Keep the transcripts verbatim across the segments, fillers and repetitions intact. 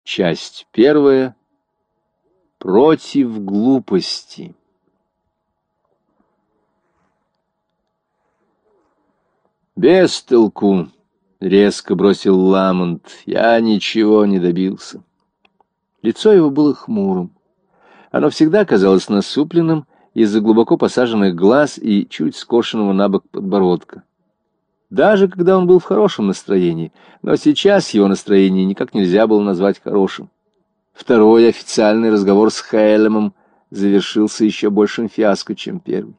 Часть первая. Против глупости. «Без толку», — резко бросил Ламонт, — «я ничего не добился». Лицо его было хмурым. Оно всегда казалось насупленным из-за глубоко посаженных глаз и чуть скошенного набок подбородка. Даже когда он был в хорошем настроении, но сейчас его настроение никак нельзя было назвать хорошим. Второй официальный разговор с Хелемом завершился еще большим фиаско, чем первый.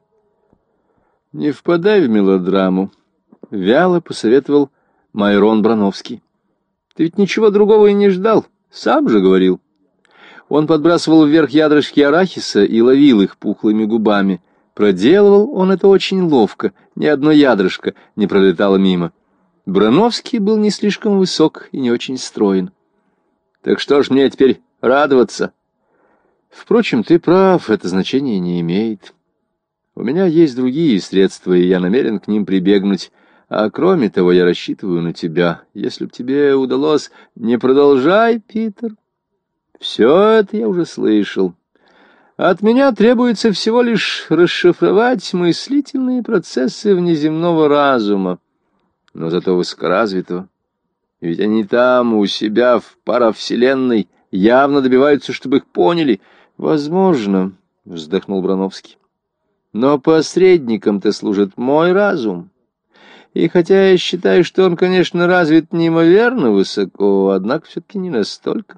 «Не впадай в мелодраму», — вяло посоветовал Майрон Брановский. «Ты ведь ничего другого и не ждал, сам же говорил». Он подбрасывал вверх ядрышки арахиса и ловил их пухлыми губами. Проделывал он это очень ловко, ни одно ядрышко не пролетало мимо. Брановский был не слишком высок и не очень строен. «Так что ж мне теперь радоваться?» «Впрочем, ты прав, это значение не имеет. У меня есть другие средства, и я намерен к ним прибегнуть. А кроме того, я рассчитываю на тебя. Если б тебе удалось...» «Не продолжай, Питер. Все это я уже слышал. От меня требуется всего лишь расшифровать мыслительные процессы внеземного разума, но зато высокоразвитого. Ведь они там, у себя, в паравселенной, явно добиваются, чтобы их поняли. Возможно, — вздохнул Брановский, — но посредником-то служит мой разум. И хотя я считаю, что он, конечно, развит неимоверно высоко, однако все-таки не настолько.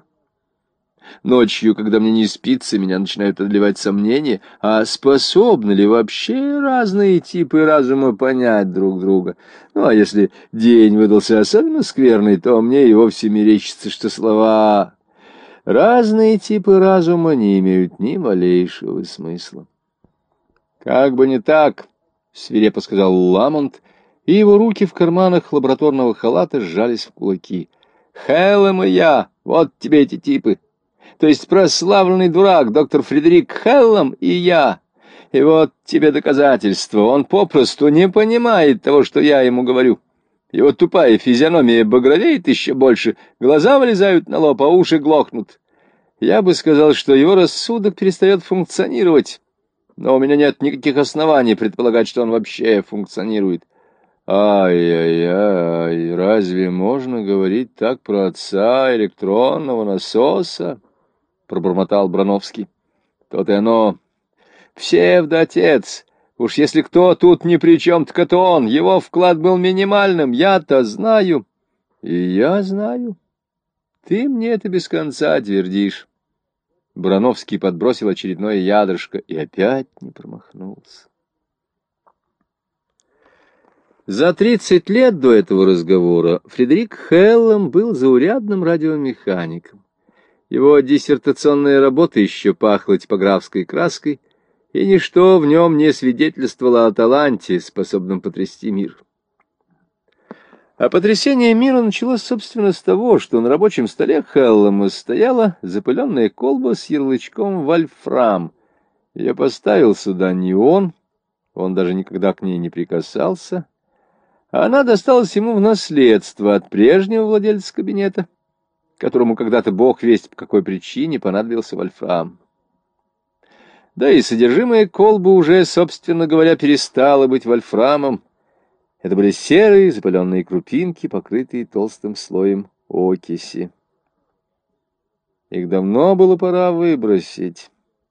Ночью, когда мне не спится, меня начинают одолевать сомнения, а способны ли вообще разные типы разума понять друг друга. Ну, а если день выдался особенно скверный, то мне и вовсе мерещится, что слова «разные типы разума» не имеют ни малейшего смысла. «Как бы не так», — свирепо сказал Ламонт, и его руки в карманах лабораторного халата сжались в кулаки. «Хелем и я, вот тебе эти типы. То есть прославленный дурак доктор Фредерик Хеллам и я. И вот тебе доказательство. Он попросту не понимает того, что я ему говорю. Его тупая физиономия багровеет еще больше, глаза вылезают на лоб, а уши глохнут. Я бы сказал, что его рассудок перестает функционировать, но у меня нет никаких оснований предполагать, что он вообще функционирует». «Ай-яй-яй, разве можно говорить так про отца электронного насоса?» — пробормотал Брановский. «То-то и оно. Псевдоотец. Уж если кто тут ни при чем, так это он. Его вклад был минимальным. Я-то знаю». «И я знаю. Ты мне это без конца твердишь». Брановский подбросил очередное ядрышко и опять не промахнулся. За тридцать лет до этого разговора Фредерик Хеллем был заурядным радиомехаником. Его диссертационная работа еще пахла типографской краской, и ничто в нем не свидетельствовало о таланте, способном потрясти мир. А потрясение мира началось, собственно, с того, что на рабочем столе Хеллема стояла запыленная колба с ярлычком «Вольфрам». Ее поставил сюда не он, он даже никогда к ней не прикасался, а она досталась ему в наследство от прежнего владельца кабинета, которому когда-то бог весть по какой причине понадобился вольфрам. Да и содержимое колбы уже, собственно говоря, перестало быть вольфрамом. Это были серые запыленные крупинки, покрытые толстым слоем окиси. Их давно было пора выбросить.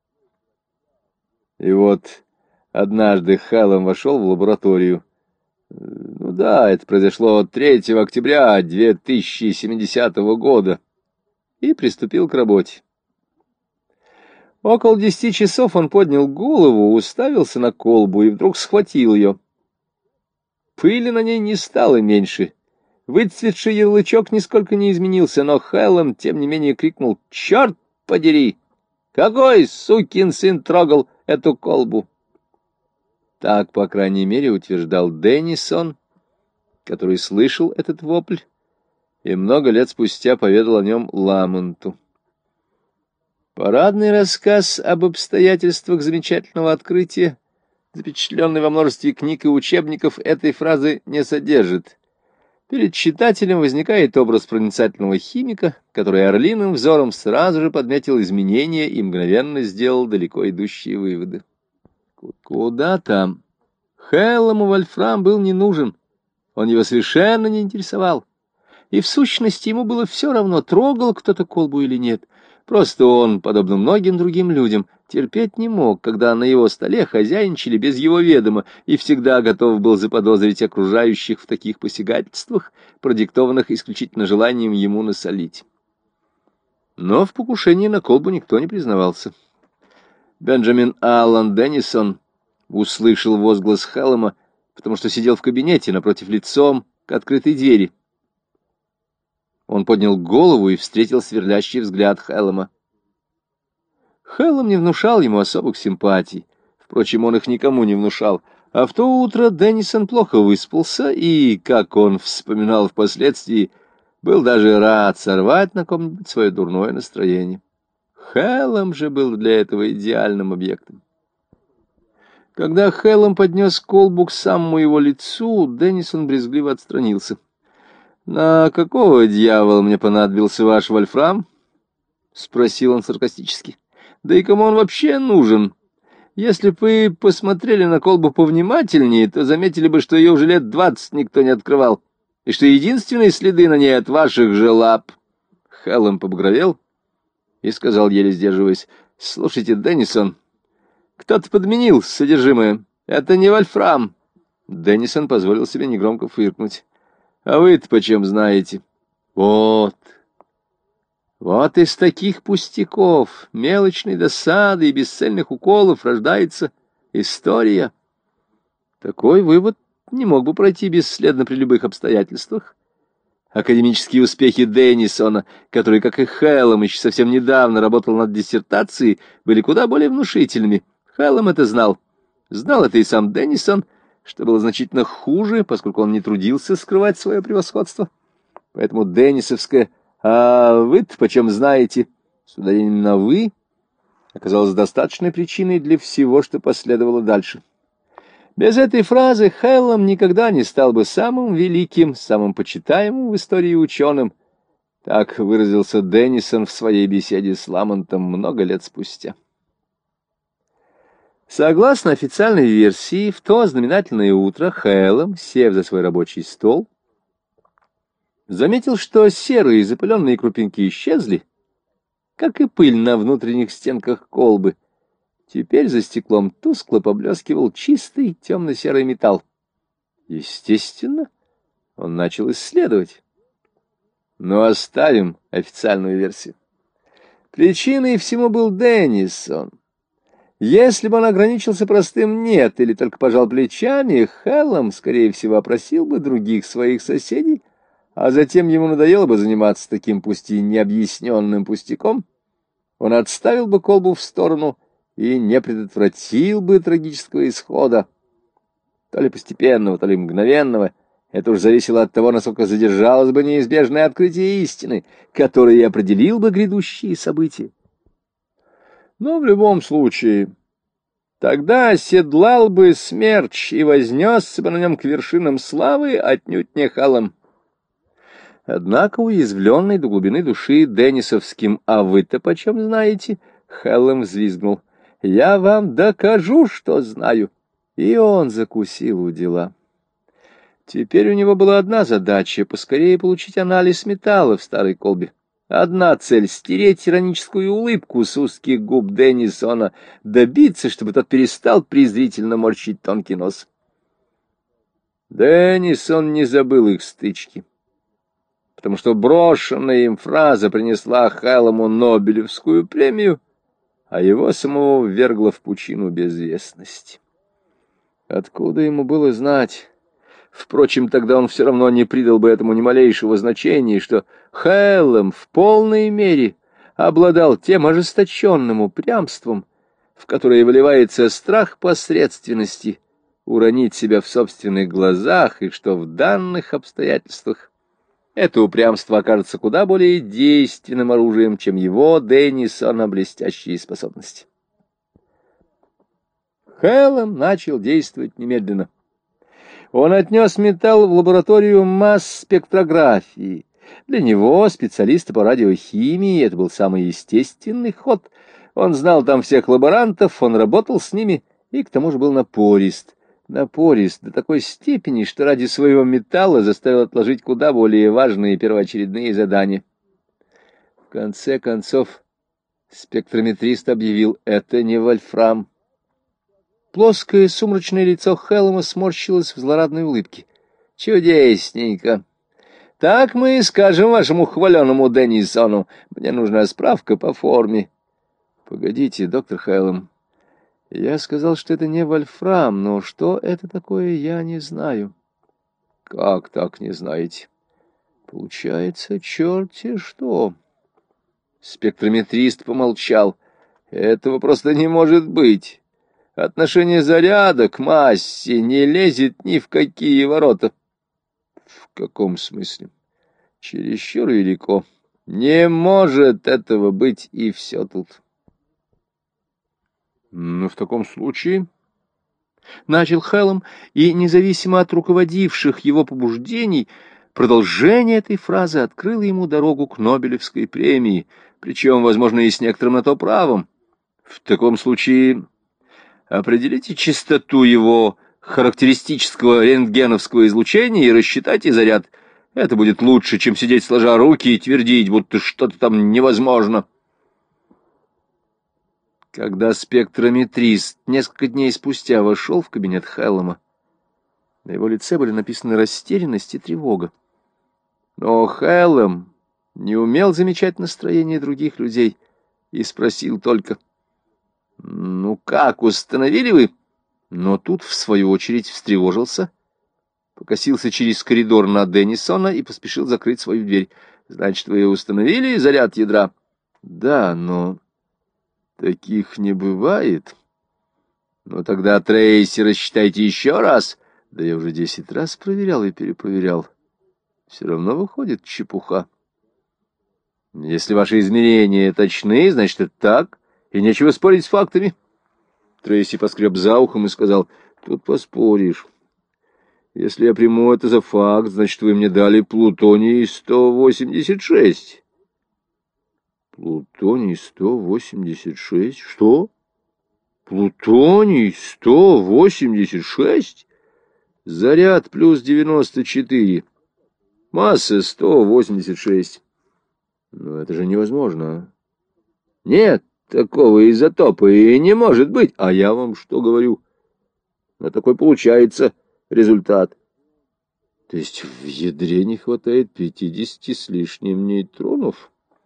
И вот однажды Хеллем вошел в лабораторию. Ну да, это произошло третьего октября две тысячи семидесятого года, и приступил к работе. Около десяти часов он поднял голову, уставился на колбу и вдруг схватил ее. Пыли на ней не стало меньше. Выцветший ярлычок нисколько не изменился, но Хеллем, тем не менее, крикнул: «Черт подери! Какой сукин сын трогал эту колбу?» Так, по крайней мере, утверждал Деннисон, который слышал этот вопль и много лет спустя поведал о нем Ламонту. Парадный рассказ об обстоятельствах замечательного открытия, запечатленный во множестве книг и учебников, этой фразы не содержит. Перед читателем возникает образ проницательного химика, который орлиным взором сразу же подметил изменения и мгновенно сделал далеко идущие выводы. Куда там? Хеллому вольфрам был не нужен, он его совершенно не интересовал. И в сущности ему было все равно, трогал кто-то колбу или нет. Просто он, подобно многим другим людям, терпеть не мог, когда на его столе хозяйничали без его ведома, и всегда готов был заподозрить окружающих в таких посягательствах, продиктованных исключительно желанием ему насолить. Но в покушении на колбу никто не признавался. Бенджамин Аллан Деннисон услышал возглас Хеллама, потому что сидел в кабинете напротив лицом к открытой двери. Он поднял голову и встретил сверлящий взгляд Хеллама. Хеллам не внушал ему особых симпатий. Впрочем, он их никому не внушал. А в то утро Деннисон плохо выспался и, как он вспоминал впоследствии, был даже рад сорвать на ком-нибудь свое дурное настроение. Хеллам же был для этого идеальным объектом. Когда Хеллам поднес колбу к самому его лицу, Деннисон брезгливо отстранился. «На какого дьявола мне понадобился ваш вольфрам?» — спросил он саркастически. «Да и кому он вообще нужен? Если бы вы посмотрели на колбу повнимательнее, то заметили бы, что ее уже лет двадцать никто не открывал, и что единственные следы на ней от ваших же лап». Хеллам побагровел и сказал, еле сдерживаясь: «Слушайте, Деннисон, кто-то подменил содержимое. Это не вольфрам». Деннисон позволил себе негромко фыркнуть. «А вы-то почем знаете?» «Вот. Вот из таких пустяков, мелочной досады и бесцельных уколов рождается история». Такой вывод не мог бы пройти бесследно при любых обстоятельствах. Академические успехи Деннисона, который, как и Хеллам, еще совсем недавно работал над диссертацией, были куда более внушительными. Хеллам это знал. Знал это и сам Деннисон, что было значительно хуже, поскольку он не трудился скрывать свое превосходство. Поэтому деннисовское «а вы-то почем знаете?» с ударением на «вы» оказалось достаточной причиной для всего, что последовало дальше. Без этой фразы Хеллам никогда не стал бы самым великим, самым почитаемым в истории ученым. Так выразился Деннисон в своей беседе с Ламонтом много лет спустя. Согласно официальной версии, в то знаменательное утро Хеллам, сев за свой рабочий стол, заметил, что серые запыленные крупинки исчезли, как и пыль на внутренних стенках колбы. Теперь за стеклом тускло поблескивал чистый темно-серый металл. Естественно, он начал исследовать. Но оставим официальную версию. Причиной всему был Деннисон. Если бы он ограничился простым «нет» или только пожал плечами, Хеллам, скорее всего, опросил бы других своих соседей, а затем ему надоело бы заниматься таким пусть и необъясненным пустяком. Он отставил бы колбу в сторону и не предотвратил бы трагического исхода, то ли постепенного, то ли мгновенного. Это уж зависело от того, насколько задержалось бы неизбежное открытие истины, которое и определил бы грядущие события. Но в любом случае, тогда оседлал бы смерч и вознесся бы на нем к вершинам славы отнюдь не Хеллам. Однако, уязвленный до глубины души деннисовским «а вы-то почем знаете?» Хеллам взвизгнул: «Я вам докажу, что знаю». И он закусил у дела. Теперь у него была одна задача — поскорее получить анализ металла в старой колбе. Одна цель — стереть ироническую улыбку с узких губ Деннисона, добиться, чтобы тот перестал презрительно морщить тонкий нос. Деннисон не забыл их стычки, потому что брошенная им фраза принесла Хелламу Нобелевскую премию, а его самого ввергло в пучину безвестности. Откуда ему было знать? Впрочем, тогда он все равно не придал бы этому ни малейшего значения, что Хеллам в полной мере обладал тем ожесточенным упрямством, в которое выливается страх посредственности, уронить себя в собственных глазах, и что в данных обстоятельствах это упрямство окажется куда более действенным оружием, чем его, Деннисона, блестящие способности. Хеллам начал действовать немедленно. Он отнес металл в лабораторию масс-спектрографии. Для него, специалиста по радиохимии, это был самый естественный ход. Он знал там всех лаборантов, он работал с ними и к тому же был напорист. Напорист до такой степени, что ради своего металла заставил отложить куда более важные первоочередные задания. В конце концов, спектрометрист объявил: это не вольфрам. Плоское сумрачное лицо Хеллома сморщилось в злорадной улыбке. Чудесненько. Так мы и скажем вашему хваленому Деннисону. Мне нужна справка по форме. Погодите, доктор Хеллом. Я сказал, что это не вольфрам, но что это такое, я не знаю. Как так не знаете? Получается, черти что. Спектрометрист помолчал. Этого просто не может быть. Отношение заряда к массе не лезет ни в какие ворота. В каком смысле? Чересчур велико. Не может этого быть, и все тут. Ну, в таком случае... Начал Хеллом, и, независимо от руководивших его побуждений, продолжение этой фразы открыло ему дорогу к Нобелевской премии, причем, возможно, и с некоторым на то правом. В таком случае определите частоту его характеристического рентгеновского излучения и рассчитайте заряд. Это будет лучше, чем сидеть сложа руки и твердить, будто что-то там невозможно. Когда спектрометрист несколько дней спустя вошел в кабинет Хеллома, на его лице были написаны растерянность и тревога. Но Хеллом не умел замечать настроение других людей и спросил только: «Ну как, установили вы?» Но тут, в свою очередь, встревожился, покосился через коридор на Деннисона и поспешил закрыть свою дверь. «Значит, вы установили заряд ядра?» «Да, но таких не бывает». «Ну тогда трейсер рассчитайте еще раз». «Да я уже десять раз проверял и перепроверял. Все равно выходит чепуха». «Если ваши измерения точны, значит, это так, и нечего спорить с фактами». Трейси поскреб за ухом и сказал: «Тут поспоришь. Если я приму это за факт, значит, вы мне дали плутоний сто восемьдесят шесть». «Плутоний сто восемьдесят шесть? Что? Плутоний сто восемьдесят шесть? Заряд плюс девяносто четыре. Масса сто восемьдесят шесть. Но это же невозможно. Нет такого изотопа и не может быть. А я вам что говорю? Но такой получается результат. То есть в ядре не хватает пятидесяти с лишним нейтронов?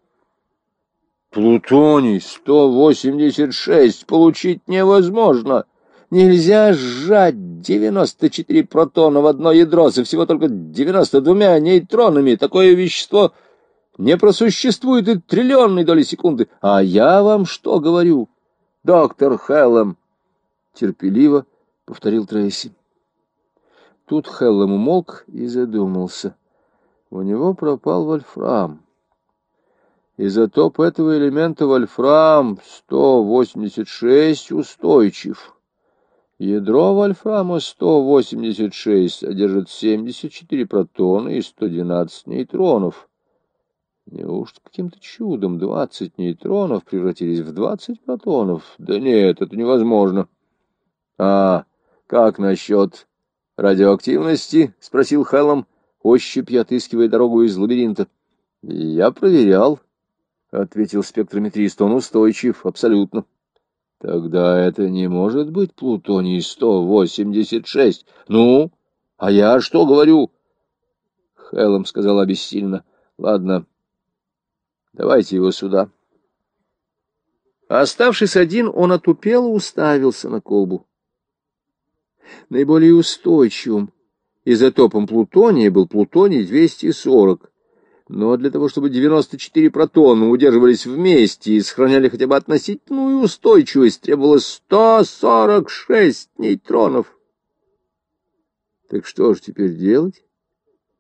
Плутоний сто восемьдесят шесть получить невозможно. Нельзя сжать девяносто четыре протона в одно ядро со всего только девяносто двумя нейтронами. Такое вещество не просуществует и триллионной доли секунды. А я вам что говорю, доктор Хеллом? Терпеливо повторил Трейси. Тут Хеллом умолк и задумался. У него пропал вольфрам. Изотоп этого элемента вольфрам сто восемьдесят шесть устойчив. Ядро вольфрама сто восемьдесят шесть содержит семьдесят четыре протона и сто двенадцать нейтронов. Неужто каким-то чудом двадцать нейтронов превратились в двадцать протонов? Да нет, это невозможно. — А как насчет радиоактивности? — спросил Хеллом, ощупью отыскивая дорогу из лабиринта. — Я проверял, — ответил спектрометрист. — Он устойчив, абсолютно. — Тогда это не может быть плутоний сто восемьдесят шесть. — Ну, а я что говорю? Хеллом сказал обессильно. — Ладно, давайте его сюда. Оставшись один, он отупело уставился на колбу. Наиболее устойчивым изотопом плутония был плутоний двести сорок. Но для того, чтобы девяносто четыре протона удерживались вместе и сохраняли хотя бы относительную устойчивость, требовалось сто сорок шесть нейтронов. Так что же теперь делать?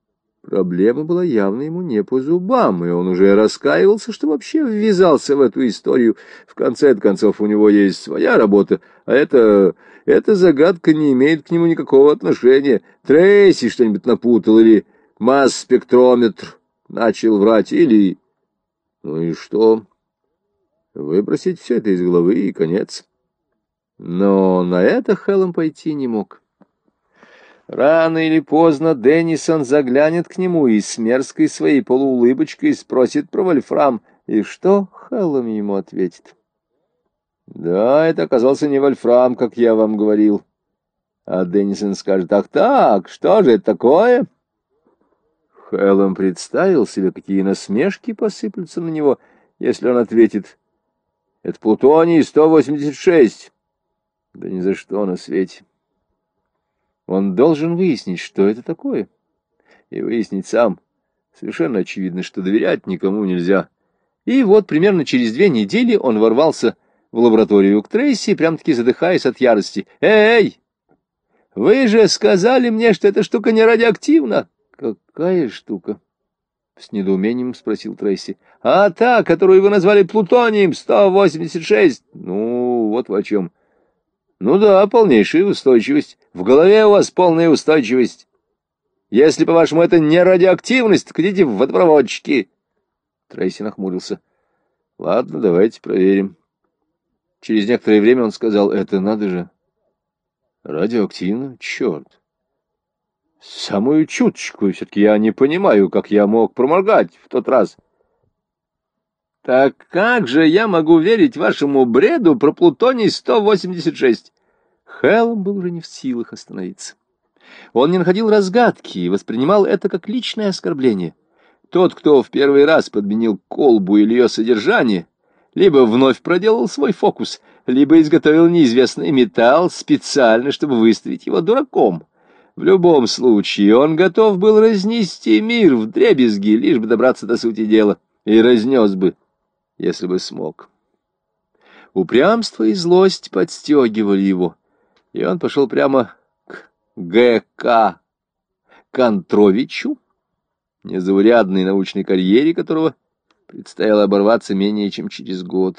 Проблема была явно ему не по зубам, и он уже раскаивался, что вообще ввязался в эту историю. В конце концов, у него есть своя работа, а это... эта загадка не имеет к нему никакого отношения. Трейси что-нибудь напутал, или масс-спектрометр начал врать, или... Ну и что? Выбросить все это из головы, и конец. Но на это Хеллом пойти не мог. Рано или поздно Деннисон заглянет к нему и с мерзкой своей полуулыбочкой спросит про вольфрам. И что Хеллом ему ответит? Да, это оказался не вольфрам, как я вам говорил. А Деннисон скажет: ах так, что же это такое? Хеллом представил себе, какие насмешки посыплются на него, если он ответит: это плутоний сто восемьдесят шесть. Да ни за что на свете. Он должен выяснить, что это такое, и выяснить сам. Совершенно очевидно, что доверять никому нельзя. И вот примерно через две недели он ворвался в лабораторию к Трейси, прям-таки задыхаясь от ярости. «Эй, вы же сказали мне, что эта штука не радиоактивна!» «Какая штука?» — с недоумением спросил Трейси. «А та, которую вы назвали плутонием сто восемьдесят шесть. Ну, вот вы о чем. Ну да, полнейшая устойчивость. В голове у вас полная устойчивость. Если, по-вашему, это не радиоактивность, так идите в водопроводчики». Трейси нахмурился. «Ладно, давайте проверим». Через некоторое время он сказал: «Это надо же. Радиоактивно? Черт. Самую чуточку. Все-таки я не понимаю, как я мог проморгать в тот раз». «Так как же я могу верить вашему бреду про плутоний сто восемьдесят шесть?» Хеллом был уже не в силах остановиться. Он не находил разгадки и воспринимал это как личное оскорбление. Тот, кто в первый раз подменил колбу или ее содержание, либо вновь проделал свой фокус, либо изготовил неизвестный металл специально, чтобы выставить его дураком. В любом случае он готов был разнести мир вдребезги, лишь бы добраться до сути дела, и разнес бы, если бы смог. Упрямство и злость подстегивали его, и он пошел прямо к Г К Контровичу, незаурядной научной карьере которого предстояло оборваться менее чем через год.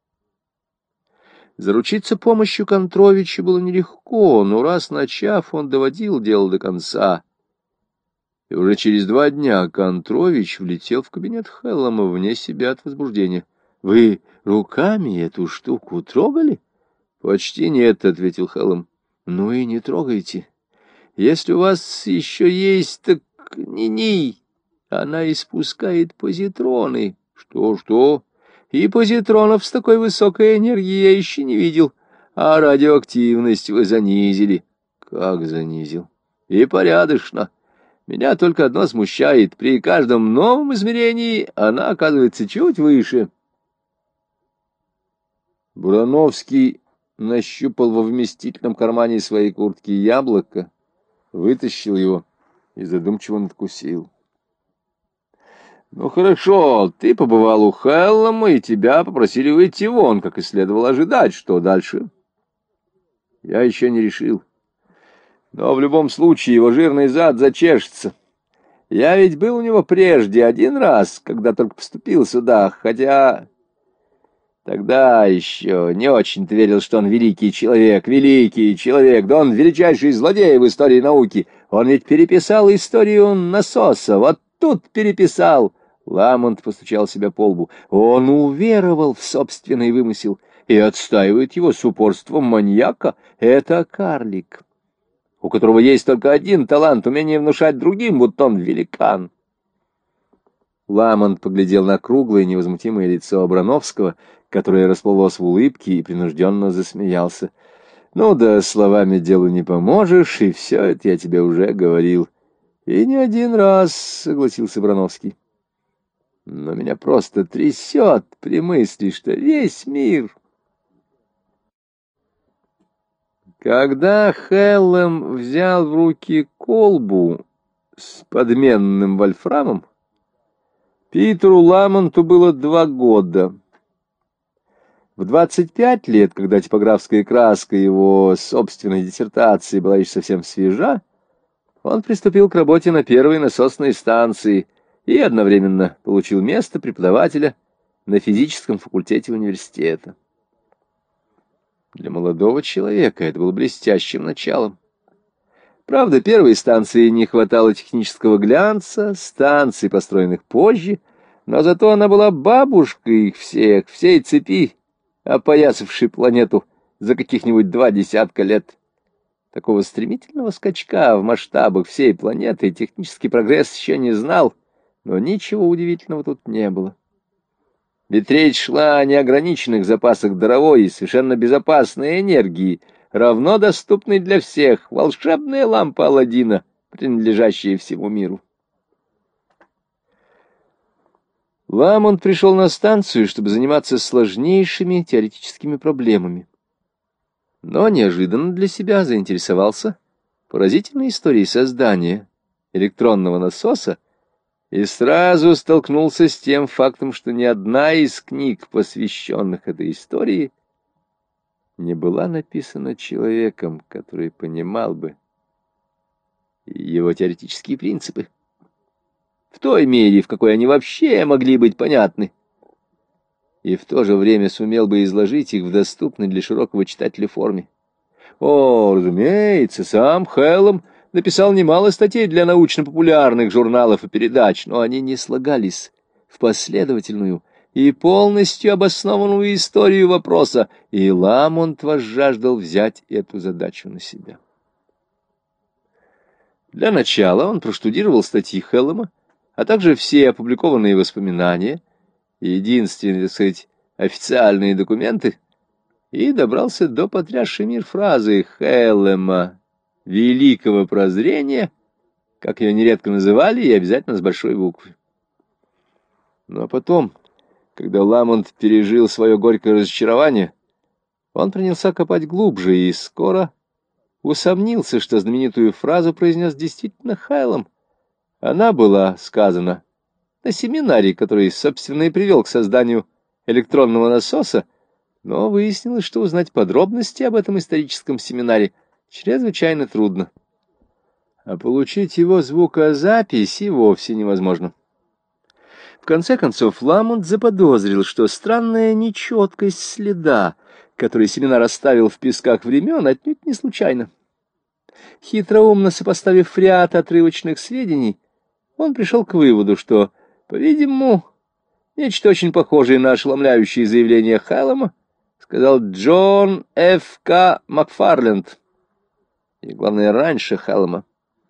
Заручиться помощью Контровича было нелегко, но раз начав, он доводил дело до конца. И уже через два дня Контрович влетел в кабинет Хеллома вне себя от возбуждения. — Вы руками эту штуку трогали? — Почти нет, — ответил Хеллом. — Ну и не трогайте. Если у вас еще есть, так ни-ни. Она испускает позитроны. Что, что? И позитронов с такой высокой энергией я еще не видел. А радиоактивность вы занизили. Как занизил? И порядочно. Меня только одно смущает. При каждом новом измерении она оказывается чуть выше. Бурановский нащупал во вместительном кармане своей куртки яблоко, вытащил его и задумчиво надкусил. «Ну хорошо, ты побывал у Хеллома, и тебя попросили выйти вон, как и следовало ожидать. Что дальше?» «Я еще не решил. Но в любом случае его жирный зад зачешется. Я ведь был у него прежде один раз, когда только поступил сюда, хотя тогда еще не очень-то верил, что он великий человек, великий человек, да он величайший злодей в истории науки. Он ведь переписал историю насоса, вот тут переписал». Ламонт постучал себя по лбу. Он уверовал в собственный вымысел и отстаивает его с упорством маньяка. Это карлик, у которого есть только один талант — умение внушать другим, будто он великан. Ламонт поглядел на круглое невозмутимое лицо Абрановского, которое расплылось в улыбке, и принужденно засмеялся. — Ну да, словами делу не поможешь, и все это я тебе уже говорил. — И не один раз, — согласился Абрановский. Но меня просто трясет при мысли, что весь мир... Когда Хеллом взял в руки колбу с подменным вольфрамом, Питеру Ламонту было два года. В двадцать пять лет, когда типографская краска его собственной диссертации была еще совсем свежа, Он приступил к работе на первой насосной станции и одновременно получил место преподавателя на физическом факультете университета. Для молодого человека это было блестящим началом. Правда, первой станции не хватало технического глянца, станций, построенных позже, но зато она была бабушкой их всех, всей цепи, опоясавшей планету за каких-нибудь два десятка лет. Такого стремительного скачка в масштабах всей планеты технический прогресс еще не знал, но ничего удивительного тут не было. Ведь речь шла о неограниченных запасах даровой и совершенно безопасной энергии, равно доступной для всех, волшебная лампа Аладдина, принадлежащая всему миру. Ламонт пришел на станцию, чтобы заниматься сложнейшими теоретическими проблемами. Но неожиданно для себя заинтересовался поразительной историей создания электронного насоса и сразу столкнулся с тем фактом, что ни одна из книг, посвященных этой истории, не была написана человеком, который понимал бы его теоретические принципы в той мере, в какой они вообще могли быть понятны, и в то же время сумел бы изложить их в доступной для широкого читателя форме. О, разумеется, сам Хэллом написал немало статей для научно-популярных журналов и передач, но они не слагались в последовательную и полностью обоснованную историю вопроса, и Ламонт возжаждал взять эту задачу на себя. Для начала он проштудировал статьи Хэллома, а также все опубликованные воспоминания, единственные, так сказать, официальные документы, и добрался до потрясшей мир фразы Хэллома «великого прозрения», как ее нередко называли, и обязательно с большой буквы. Но потом, когда Ламонт пережил свое горькое разочарование, он принялся копать глубже и скоро усомнился, что знаменитую фразу произнес действительно Хэллом. Она была сказана на семинаре, который, собственно, и привел к созданию электронного насоса, но выяснилось, что узнать подробности об этом историческом семинаре чрезвычайно трудно, а получить его звукозапись и вовсе невозможно. В конце концов, Ламонт заподозрил, что странная нечеткость следа, который семинар оставил в песках времен, отнюдь не случайна. Хитроумно сопоставив ряд отрывочных сведений, он пришел к выводу, что, по-видимому, нечто очень похожее на ошеломляющее заявление Хэллома сказал Джон Ф. К. Макфарленд, и, главное, раньше Хэллома.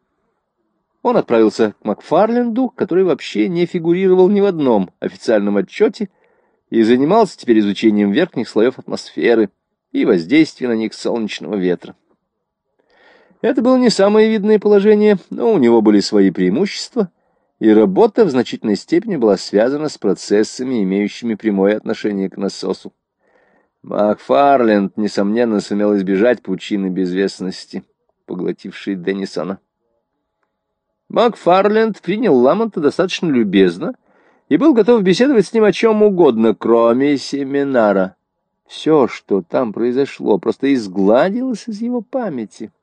Он отправился к Макфарленду, который вообще не фигурировал ни в одном официальном отчете и занимался теперь изучением верхних слоев атмосферы и воздействия на них солнечного ветра. Это было не самое видное положение, но у него были свои преимущества, и работа в значительной степени была связана с процессами, имеющими прямое отношение к насосу. Макфарленд, несомненно, сумел избежать пучины безвестности, поглотившей Деннисона. Макфарленд принял Ламонта достаточно любезно и был готов беседовать с ним о чем угодно, кроме семинара. Все, что там произошло, просто изгладилось из его памяти.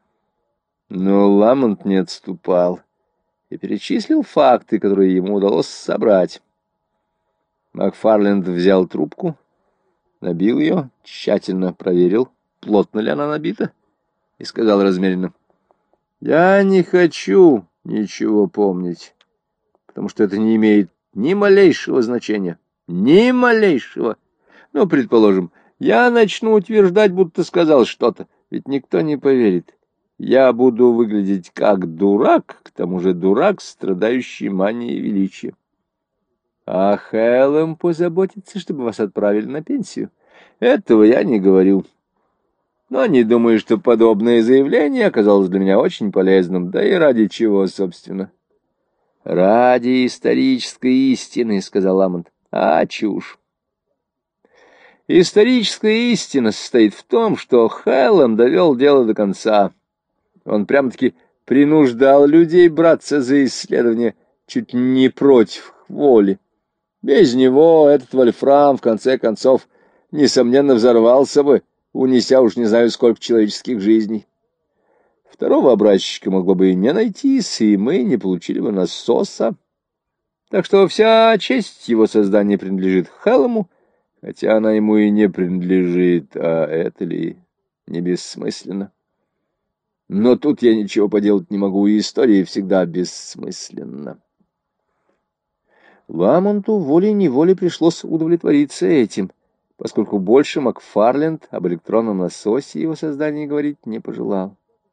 Но Ламонт не отступал и перечислил факты, которые ему удалось собрать. Макфарленд взял трубку, набил ее, тщательно проверил, плотно ли она набита, и сказал размеренно: «Я не хочу ничего помнить, потому что это не имеет ни малейшего значения, ни малейшего. Ну, предположим, я начну утверждать, будто сказал что-то, ведь никто не поверит. Я буду выглядеть как дурак, к тому же дурак, страдающий манией величия. А Хэллом позаботится, чтобы вас отправили на пенсию. Этого я не говорю. Но не думаю, что подобное заявление оказалось для меня очень полезным. Да и ради чего, собственно?» «Ради исторической истины», — сказал Ламонт. «А чушь. Историческая истина состоит в том, что Хэллом довел дело до конца. Он прямо-таки принуждал людей браться за исследование чуть не против воли. Без него этот вольфрам, в конце концов, несомненно, взорвался бы, унеся уж не знаю сколько человеческих жизней. Второго образчика могло бы и не найтись, и мы не получили бы насоса. Так что вся честь его создания принадлежит Хэллому, хотя она ему и не принадлежит, а это ли не бессмысленно? Но тут я ничего поделать не могу, и история всегда бессмысленна. Ламонту волей-неволей пришлось удовлетвориться этим, поскольку больше Макфарленд об электронном насосе и его создании говорить не пожелал.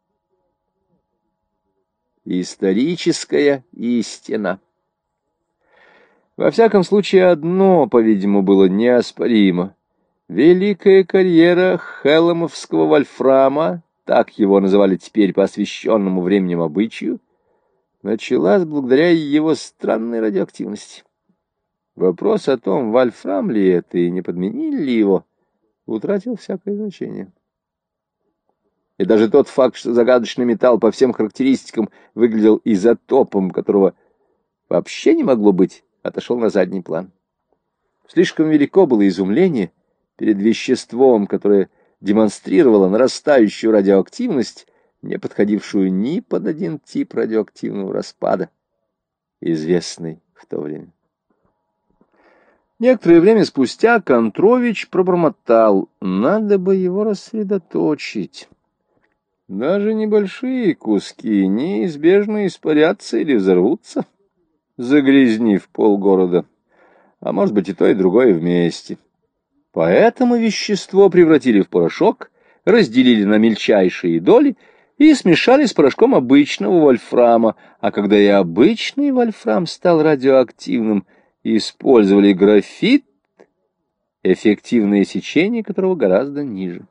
Историческая истина. Во всяком случае, одно, по-видимому, было неоспоримо. Великая карьера хелломовского вольфрама, так его называли теперь по освященному временем обычаю, началась благодаря его странной радиоактивности. Вопрос о том, вольфрам ли это и не подменили ли его, утратил всякое значение. И даже тот факт, что загадочный металл по всем характеристикам выглядел изотопом, которого вообще не могло быть, отошел на задний план. Слишком велико было изумление перед веществом, которое демонстрировало нарастающую радиоактивность, не подходившую ни под один тип радиоактивного распада, известный в то время. Некоторое время спустя Контрович пробормотал: надо бы его рассредоточить. Даже небольшие куски неизбежно испарятся или взорвутся, загрязнив полгорода, а может быть и то, и другое вместе. Поэтому вещество превратили в порошок, разделили на мельчайшие доли и смешали с порошком обычного вольфрама, а когда и обычный вольфрам стал радиоактивным, использовали графит, эффективное сечение которого гораздо ниже.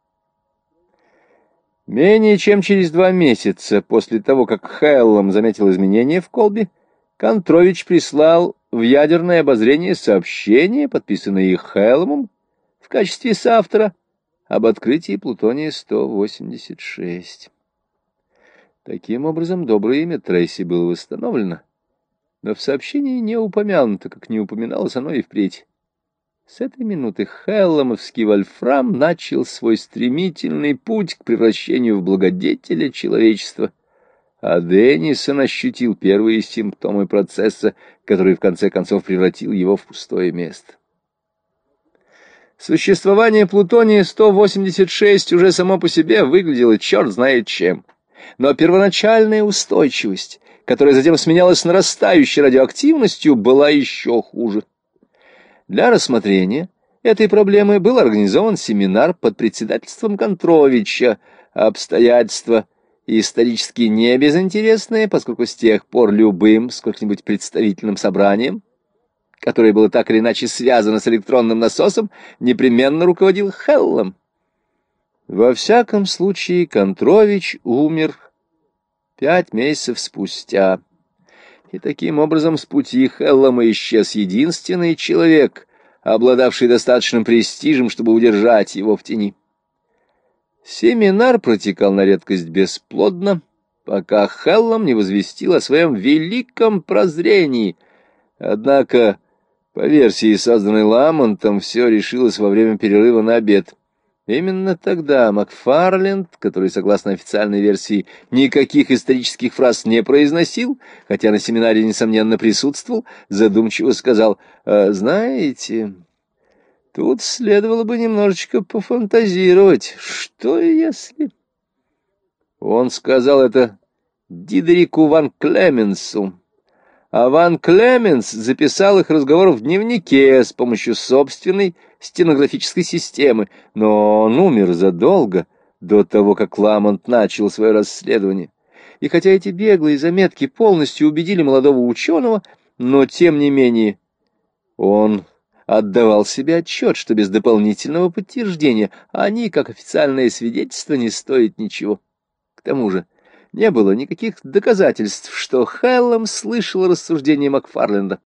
Менее чем через два месяца после того, как Хэллом заметил изменения в колбе, Контрович прислал в ядерное обозрение сообщение, подписанное Хэлломом в качестве соавтора, об открытии плутония сто восемьдесят шесть. Таким образом, доброе имя Трейси было восстановлено, но в сообщении не упомянуто, как не упоминалось оно и впредь. С этой минуты хэлломовский вольфрам начал свой стремительный путь к превращению в благодетеля человечества, а Деннисон ощутил первые симптомы процесса, который в конце концов превратил его в пустое место. Существование плутония сто восемьдесят шесть уже само по себе выглядело черт знает чем, но первоначальная устойчивость, которая затем сменялась нарастающей радиоактивностью, была еще хуже. Для рассмотрения этой проблемы был организован семинар под председательством Контровича, обстоятельства исторически не безинтересные, поскольку с тех пор любым сколько-нибудь представительным собранием, которое было так или иначе связано с электронным насосом, непременно руководил Хэллом. Во всяком случае, Контрович умер пять месяцев спустя. И таким образом с пути Хэллома исчез единственный человек, обладавший достаточным престижем, чтобы удержать его в тени. Семинар протекал на редкость бесплодно, пока Хэллом не возвестил о своем великом прозрении. Однако, по версии, созданной Ламонтом, все решилось во время перерыва на обед. Именно тогда Макфарленд, который, согласно официальной версии, никаких исторических фраз не произносил, хотя на семинаре, несомненно, присутствовал, задумчиво сказал: «А, знаете, тут следовало бы немножечко пофантазировать. Что если...» Он сказал это Дидерику ван Клеменсу, а ван Клеменс записал их разговор в дневнике с помощью собственной стенографической системы, но он умер задолго до того, как Ламонт начал свое расследование. И хотя эти беглые заметки полностью убедили молодого ученого, но тем не менее он отдавал себе отчет, что без дополнительного подтверждения они, как официальное свидетельство, не стоят ничего. К тому же не было никаких доказательств, что Хэллом слышал рассуждения Макфарленда.